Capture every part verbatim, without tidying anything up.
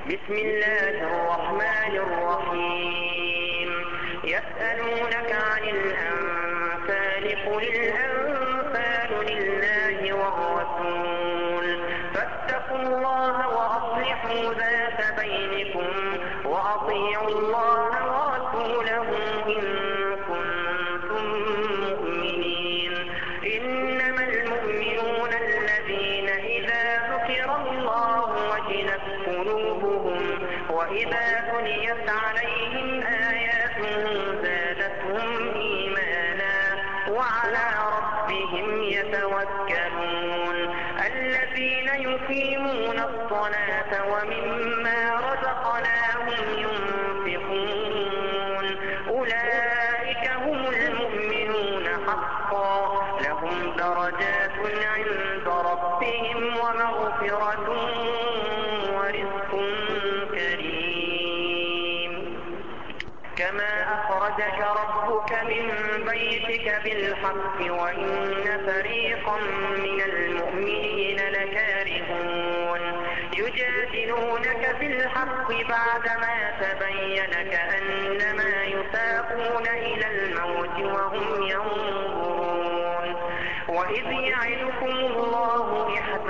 بسم الله الرحمن الرحيم يسألونك عن الأنفال قل الأنفال لله والرسول فاتقوا الله وأصلحوا ذات بينكم وأطيعوا الله ورسوله إن كنتم مؤمنين إنما المؤمنون الذين إذا ذكر الله وجلت قلوبهم وإذا تليت عليهم آياته زادتهم إيمانا وعلى ربهم يتوكلون الذين يقيمون الصلاة ومما رزقناهم ينفقون أولئك هم المؤمنون حقا لهم درجات عند ربهم ومغفرة ورزق كريم كما أخرجك ربك من بيتك بالحق وإن فريقا من المؤمنين لكارهون يجادلونك في الحق بعدما تبين كأنما يساقون إلى الموت وهم ينظرون وإذ يعدكم الله إحدى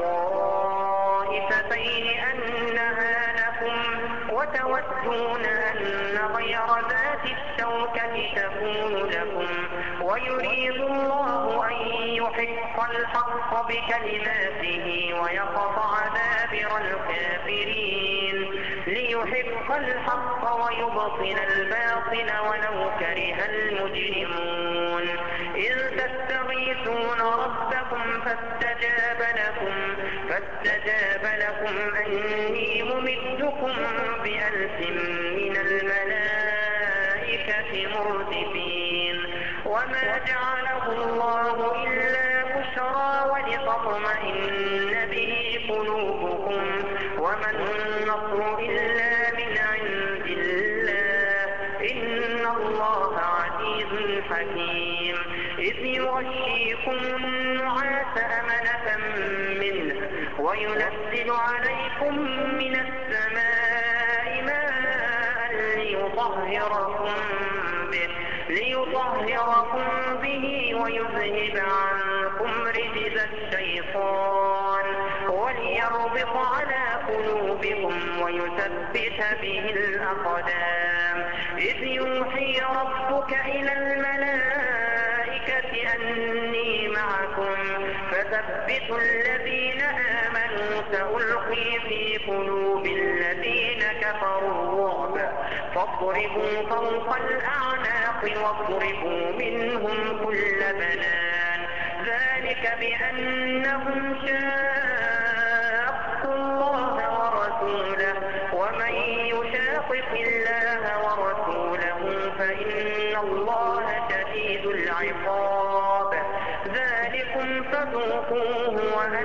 الطائفتين أنها لكم وتودون أن غير ذات الشوكة تكون لكم ويريد الله أن يحق الحق بكلماته ويقطع دابر الكافرين ليحق الحق ويبطل الباطل ولو كره المجرمون إذ تستغيثون ربكم فاستجاب لكم فاستجاب لكم أني ممدكم بألف من الملائكة مردفين وما جعله الله إلا بشرى ولتطمئن به قلوبكم وما النصر إلا من عند الله إن الله عزيز حكيم إذ يغشيكم النعاس أمنة منه وينزل عليكم من السماء ماء ليطهركم به, ليطهركم به ويذهب عنكم رجز الشيطان وليربط على قلوبكم ويثبت به الأقدام إذ يوحي ربك إلى الملائكة أني معكم فثبتوا الذين آمنوا سألقي في قلوب الذين كفروا الرعب فاضربوا فوق الأعناق واضربوا منهم كل بنان ذلك بأنهم شاقوا الله ورسوله ومن يشاقق الله ورسوله فإن الله شديد العقاب ذلكم فذوقوه وأن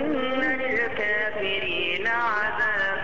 للكافرين عذاب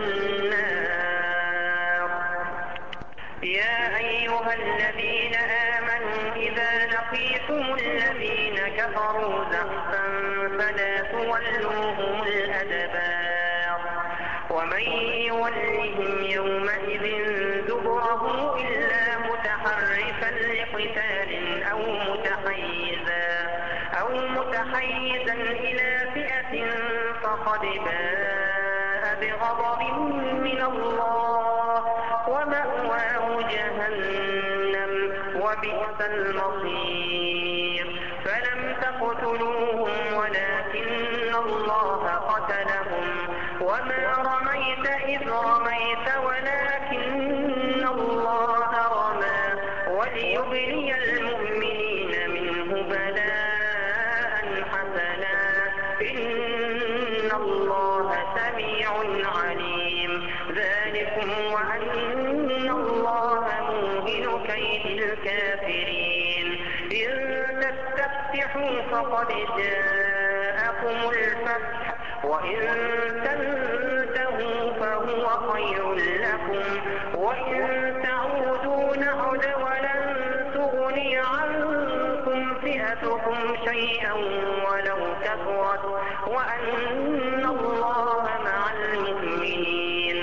النار يا أيها الذين آمنوا إذا لقيتم الذين كفروا زحفا فلا تولوهم الأدبار ومن يولهم يومئذ دبره إلا متحرفا لقتال أو متحيزا أو متحيزا إلى فئة فقد باء بغضب من الله ومأواه جهنم وبئس المصير فلم تقتلوهم ولكن الله قتلهم وما رميت إذ رميت ولكن الله رمى وليبلي المؤمنين منه بلاء حسنا إن الله سميع عليم ذلكم وأن الله موهن كيد الكافرين إن تستفتحوا فقد جاءكم الفتح وإن تنتهوا فهو خير لكم وإن تعودوا نعد ولن تغني عنكم فئتكم شيئا ولو كثرت وأن الله مع المؤمنين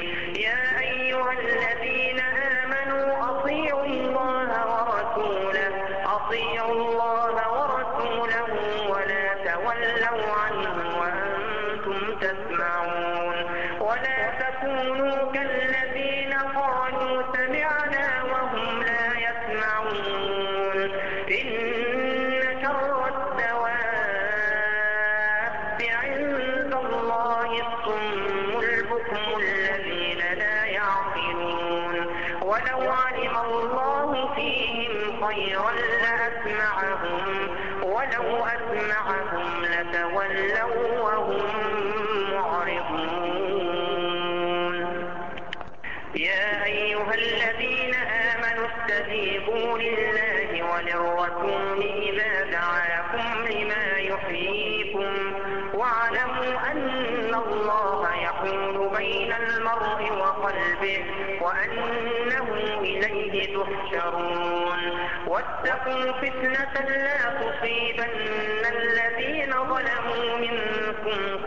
عنه وأنتم تسمعون ولا تكونوا كالذين قالوا سمعنا وهم لا يسمعون إن شر الدواب عند الله الصم البكم الذين لا يعقلون ولو علم الله فيهم خيرا لأسمعهم ولو أسمعهم لتولوا وهم معرضون. يا أيها الذين آمنوا استجيبوا لله وللرسول إذا دعاكم لما يحييكم واعلموا أن الله يحول بين المرء وقلبه وأنه إليه تحشرون واتقوا فتنة لا تصيبن الذين ظلموا منكم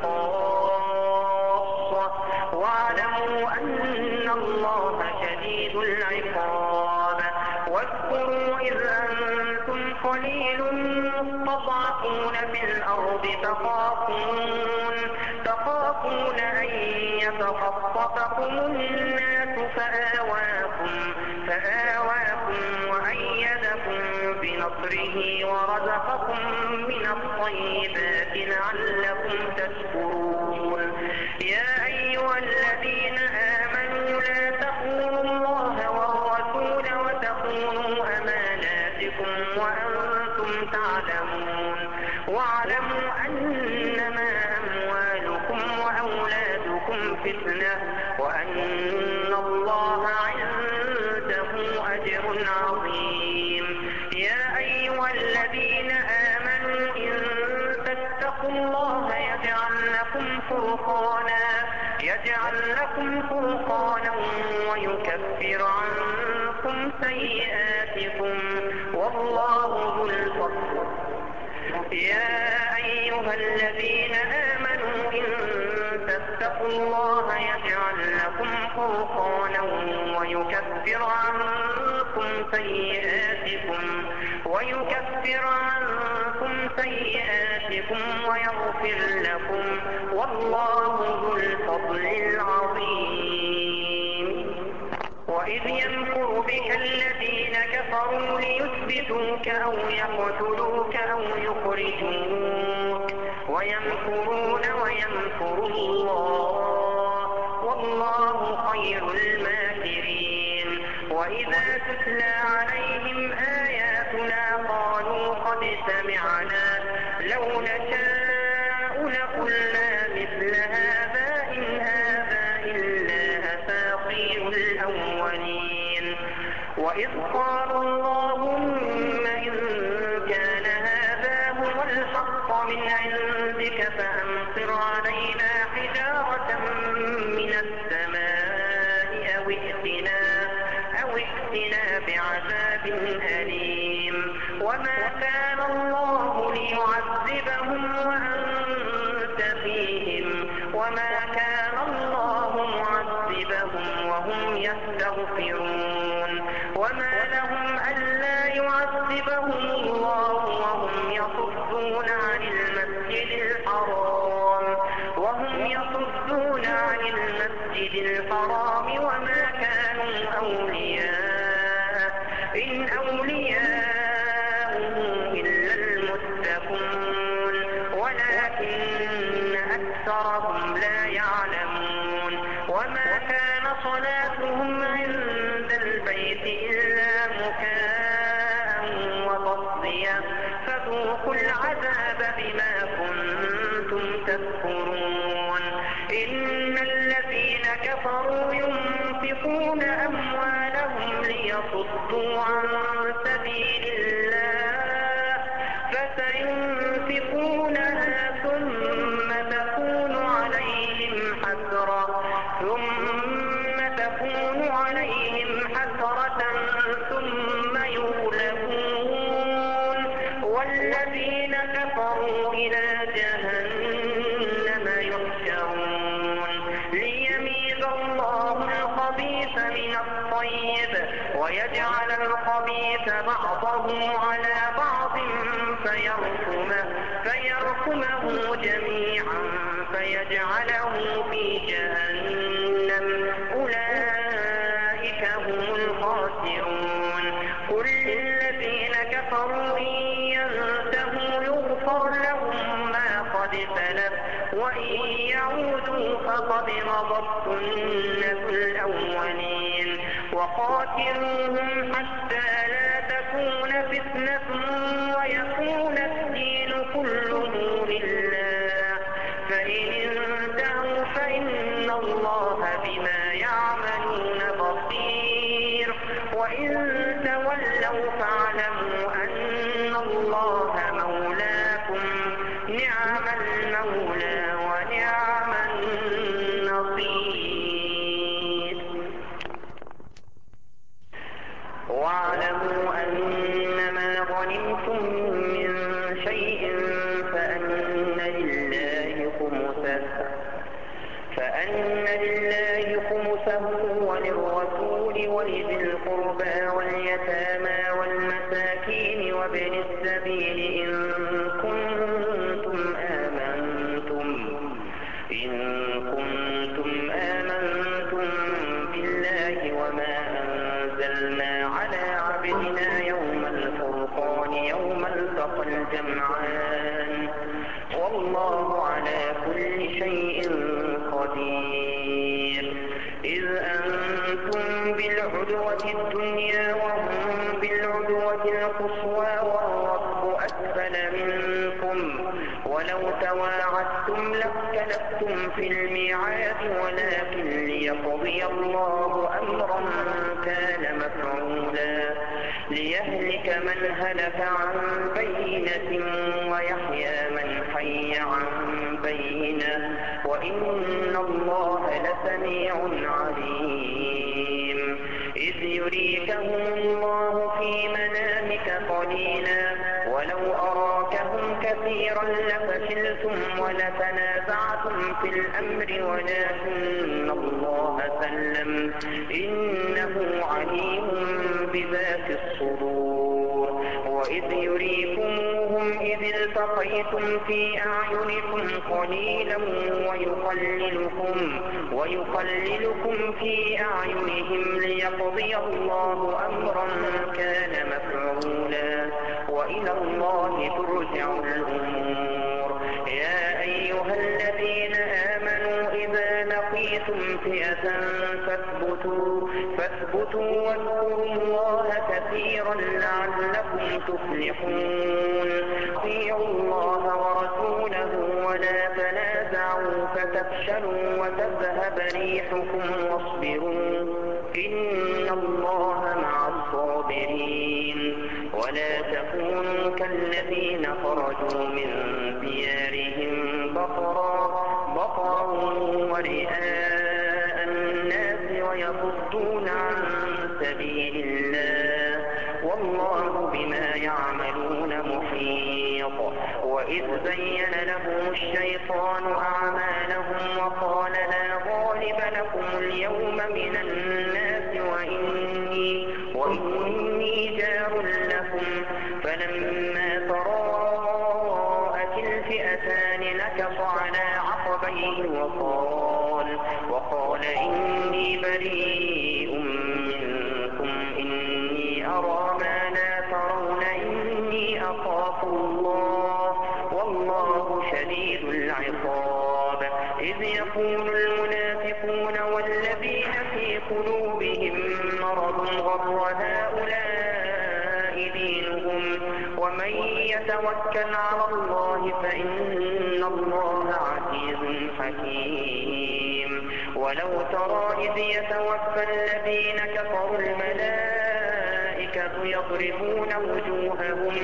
خاصة واعلموا أن الله شديد العقاب. واذكروا إذ أنتم قليل مستضعفون في الأرض تخافون تخافون أن يتخطفكم الناس فآواكم فآواكم وأيدكم بنصره ورزقكم من الطيبات لعلكم تشكرون. يا أيها الذين آمنوا لا تخونوا الله والرسول وتخونوا أماناتكم وأنتم تعلمون واعلموا أنما أموالكم وأولادكم فتنة وأن الله عنده أجر عظيم. يا أيها الذين آمنوا إن تتقوا الله يجعل لكم فرقانا يجعل لكم فرقانا ويكفر عنكم سيئاتكم والله ذو الفضل. يا أيها الذين آمنوا إن تتقوا الله يجعل لكم فرقانا ويكفر عنكم سيئاتكم ويكفر عنكم سيئاتكم ويغفر لكم والله ذو الفضل العظيم. وإذ يمكر بك الذين كفروا ليثبتوك أو يقتلوك أو يخرجوك ويمكرون ويمكر الله والله خير الماكرين. وإذا تتلى عليهم آياتنا قالوا قد سمعنا لو نشاء لقلنا مثل هذا إن هذا إلا أساطير الأولين. وإذ قالوا اللهم إن كان هذا هو الحق من عندك فأمطر علينا حجارة من السماء أو ائتنا أو ائتنا بعذاب أليم. وما كان الله ليعذبهم وأنت فيهم وما كان الله معذبهم وهم يستغفرون. وما لهم ألا يعذبهم الله وهم يصدون عن المسجد الحرام وهم يصدون عن المسجد الحرام وما كانوا أولياء إن أولياؤه إلا المتقون ولكن أكثرهم لا يعلمون. وما كان صلاتهم عند البيت إلا مكاء وتصديا فذوقوا العذاب بما كنتم تكفرون. إن الذين كفروا ينفقون أموالهم ليصدوا عن سبيل الله فسينفقونها ثم تكون عليهم حسرة ثم تكون عليهم حسرة ثم يغلبون والذين كفروا إلى جهنم يحشرون. ليميز الله الخبيث من الطيب ويجعل الخبيث بعضه على بعض فيركمه, فيركمه جميعا فيجعله في جهنم أولئك هم الخاسرون. قل للذين كفروا إن ينتهوا يغفر لهم ما قد سلف وإن يعودوا فقد مضت سنة الأولين. وقاتلوهم حتى لا تكون فتنة ويكون الدين كله لله، فإن انتهوا فإن الله بما يعملون بصير، وإن تولوا فاعلموا أن الله مولاكم، نعم المولى ونعم النصير. واعلموا أنما غنمتم من شيء فأن لله خمسه فأن لله خمسه وللرسول ولذي القربى واليتامى والمساكين وابن السبيل إن كنتم آمنتم إن كنتم آمنتم بالله وما أنزلنا على عبدنا يوم الفرقان يوم التقى الجمعان، والله على كل شيء قدير. إذ أنتم بالعدوة الدنيا وهم بالعدوة القصوى والركب أسفل منكم، ولو تواعدتم لاختلفتم في الميعاد ولكن ليقضي الله أمرا كان مفعولا ليهلك من هلك عن بينة ويحيى من حي عن بينة، وإن الله لسميع عليم. إذ يريكهم الله في منامك قليلا ولو أراكهم كثيرا لفشلتم ولتنازعتم في الأمر ولكن الله سلم إنه عليم بذات الصدور. وإذ يريكموهم إذ التقيتم في أعينكم قليلا ويقللكم, ويقللكم في أعينهم ليقضي الله أمرا كان مفعولا وإلى الله ترجع الأمور. يا أيها الذين آمنوا إذا لقيتم فئة فاثبتوا, فاثبتوا واذكروا الله كثيرا لعلكم تفلحون. اطيعوا الله ورسوله ولا تنازعوا فتفشلوا وتذهب ريحكم واصبروا إن الله مع الصابرين. ولا تكونوا كالذين خرجوا من ديارهم بطرا بطرا ورئاء الناس ويصدون عن سبيل الله والله بما يعملون محيط. وإذ زين لهم الشيطان أعمالهم وقال لا غالب لكم اليوم من الناس وإني, وإني جار لكم، فلما تراءت الفئتان نكص على عقبيه وقال, وقال إني بريء منكم إني أرى ما لا ترون إني أخاف الله والله شديد العقاب. إذ يقول المنافقون والذين في قلوبهم مرض غر هؤلاء دينهم ومن يتوكل على الله فإن الله عزيز حكيم. ولو ترى إذ يتوفى الذين كفروا الملائكة يضربون وجوههم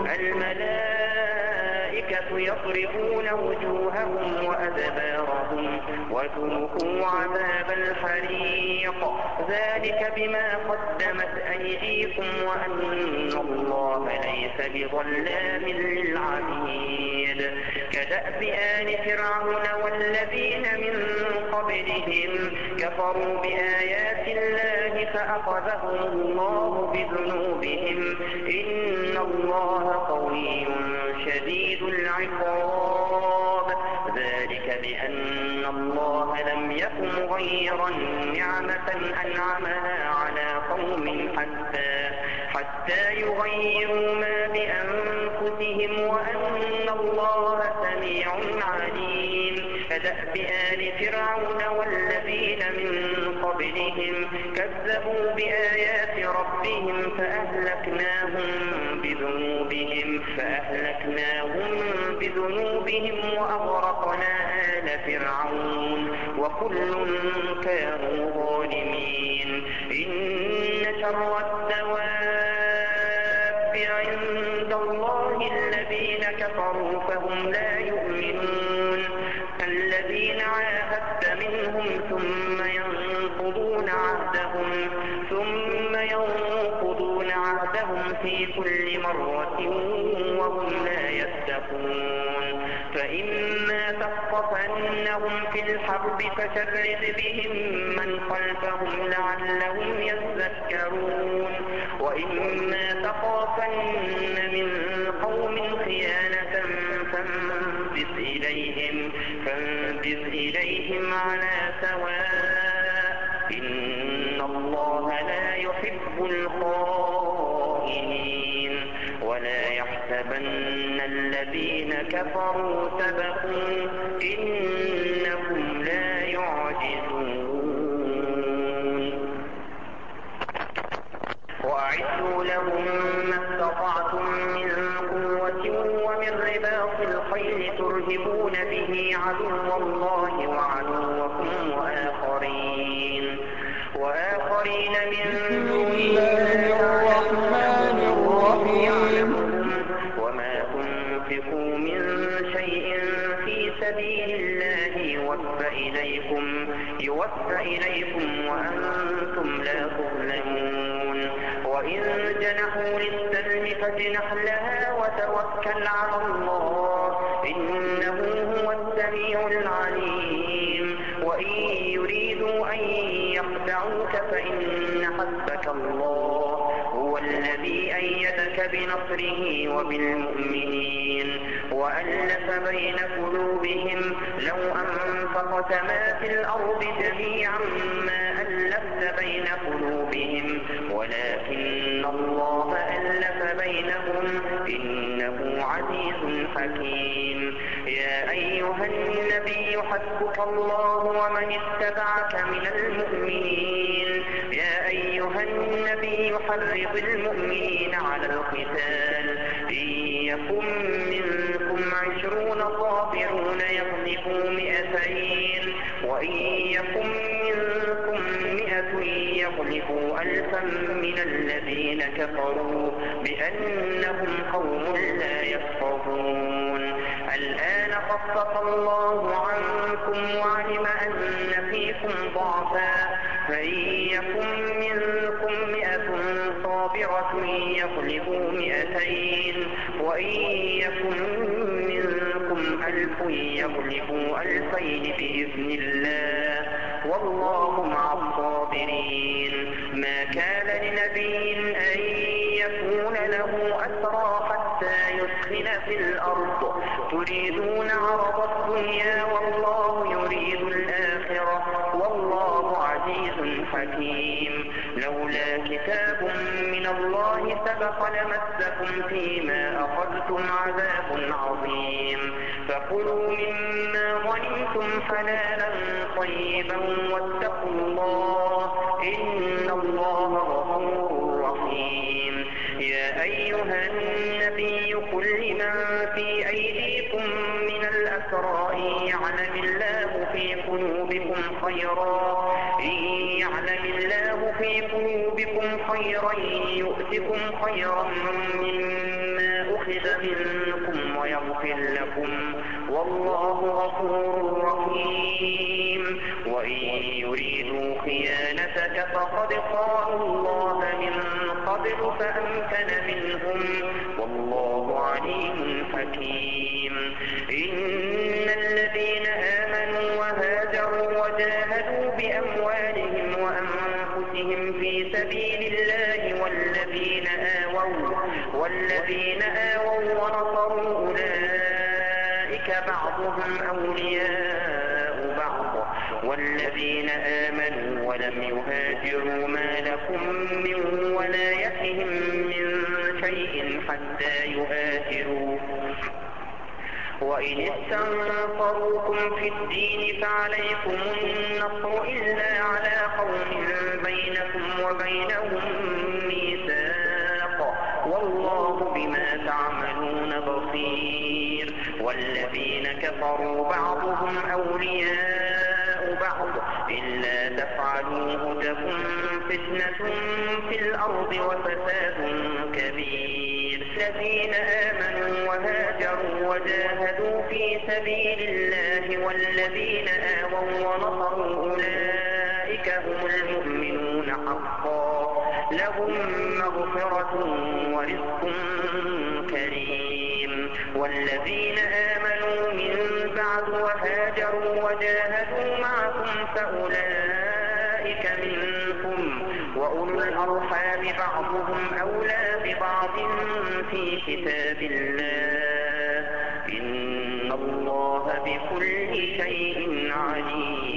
الملائكة يضربون وجوههم وأدبارهم وذوقوا عذاب الحريق ذلك بما قدمت أيديكم وأن الله ليس بظلام للعبيد. كدأب آل فرعون والذين من قبلهم كفروا بآيات الله فأخذهم الله بذنوبهم إن الله قوي شديد العقاب. ذلك بأن الله لم يكن مغيرا نعمة أنعمها على قوم حتى حتى يغيروا ما بأنفسهم وأن الله سميع عليم. كدأب آل فرعون والذين من قبلهم كذبوا بآيات ربهم فأهلكناهم بذنوبهم فأهلكناهم بذنوبهم وأغرقنا آل فرعون وكل كانوا ظالمين. إن شر الدواب عند الله الذين كفروا فهم لا يؤمنون. الذين عاهدت منهم ثم ينقضون عهدهم ثم ينقضون عهدهم في كل مرة وهم لا يتقون. فإما تثقفنهم في الحرب فشرد بهم من خلفهم لعلهم يذكرون. وإما تخافن من قوم خيانة فانبذ إليهم فانبذ إليهم على سواء إن الله لا يحب الخائنين. ولا يحسبن الذين كفروا سبقوا إنهم لا يعجزون. وأعدوا لهم ما استطعتم من قوة ومن رباط الخيل ترهبون به عدو الله وعدوكم وآخرين وآخرين من دونهم الرحمن الرحيم. وما تنفقوا من شيء في سبيل الله يوفى إليكم يوفى إليكم وأنتم لا تظلمون. وإن جنحوا للسلم فاجنح لها وتوكل على الله إنه هو السميع العليم. وإن يريدوا أن يخدعوك فإن حسبك الله هو الذي أيدك بنصره وبالمؤمنين وألف بين قلوبهم لو أنفقت ما في الأرض جميعا ما ألفت بين قلوبهم ولكن الله ألف بينهم إنه عزيز حكيم. يا أيها النبي حسبك الله ومن اتبعك من المؤمنين. يا أيها النبي حرض المؤمنين على القتال إن يكن منكم عشرون صابرون يغلبوا مئتين وإن يكن منكم مئة يغلبوا ألفا من الذين كفروا بأنهم قوم لا يفقهون. الآن خفف الله عنكم وعلم أن فيكم ضعفا فإن يكن منكم مئة صابرة يغلبوا مئتين وإن يكن منكم ألف يغلبوا ألفين بإذن الله والله مع الصابرين. ما كان لنبي أن يكون له أسرى حتى يسخن في الأرض تريدون عرض الدنيا والله يريد الآخرة والله عزيز حكيم. لولا كتاب من الله سبق لمسكم فيما أخذتم عذاب عظيم. فكلوا مما غنمتم حلالا طيبا واتقوا الله إن الله غفور رحيم. يا أيها النبي قل لمن في أيديكم من الأسرى إن يعلم الله في قلوبكم خيرا إن يعلم الله في قلوبكم خيرا يؤتكم خيرا مما أخذ منكم ويغفر لكم والله غفور رحيم. وإن يريدوا خيانتك فقد خانوا الله من قبل فأمكن منهم والله عليم حكيم. إن الذين آمنوا وهاجروا وجاهدوا بأموالهم وأنفسهم في سبيل الله والذين آووا والذين آووا ونصروا أولئك أولئك بعضهم أولياء بعض والذين آمنوا ولم يهاجروا ما لكم من ولايتهم من شيء حتى يهاجروا وإن استنصروكم في الدين فعليكم النصر إلا على قوم بينكم وبينهم ميثاق والله بما تعملون بصير والذين كفروا بعضهم أولياء بعض إلا تفعلوه تكن فتنة في الأرض وفساد كبير الذين آمنوا وهاجروا وجاهدوا في سبيل الله والذين آووا ونصروا أولئك هم المؤمنون حقا لهم مغفرة ورزق كريم والذين آمنوا من بعد وهاجروا وجاهدوا معكم فأولئك منكم وأولو الأرحام بعضهم أولى ببعض في كتاب الله إن الله بكل شيء عليم.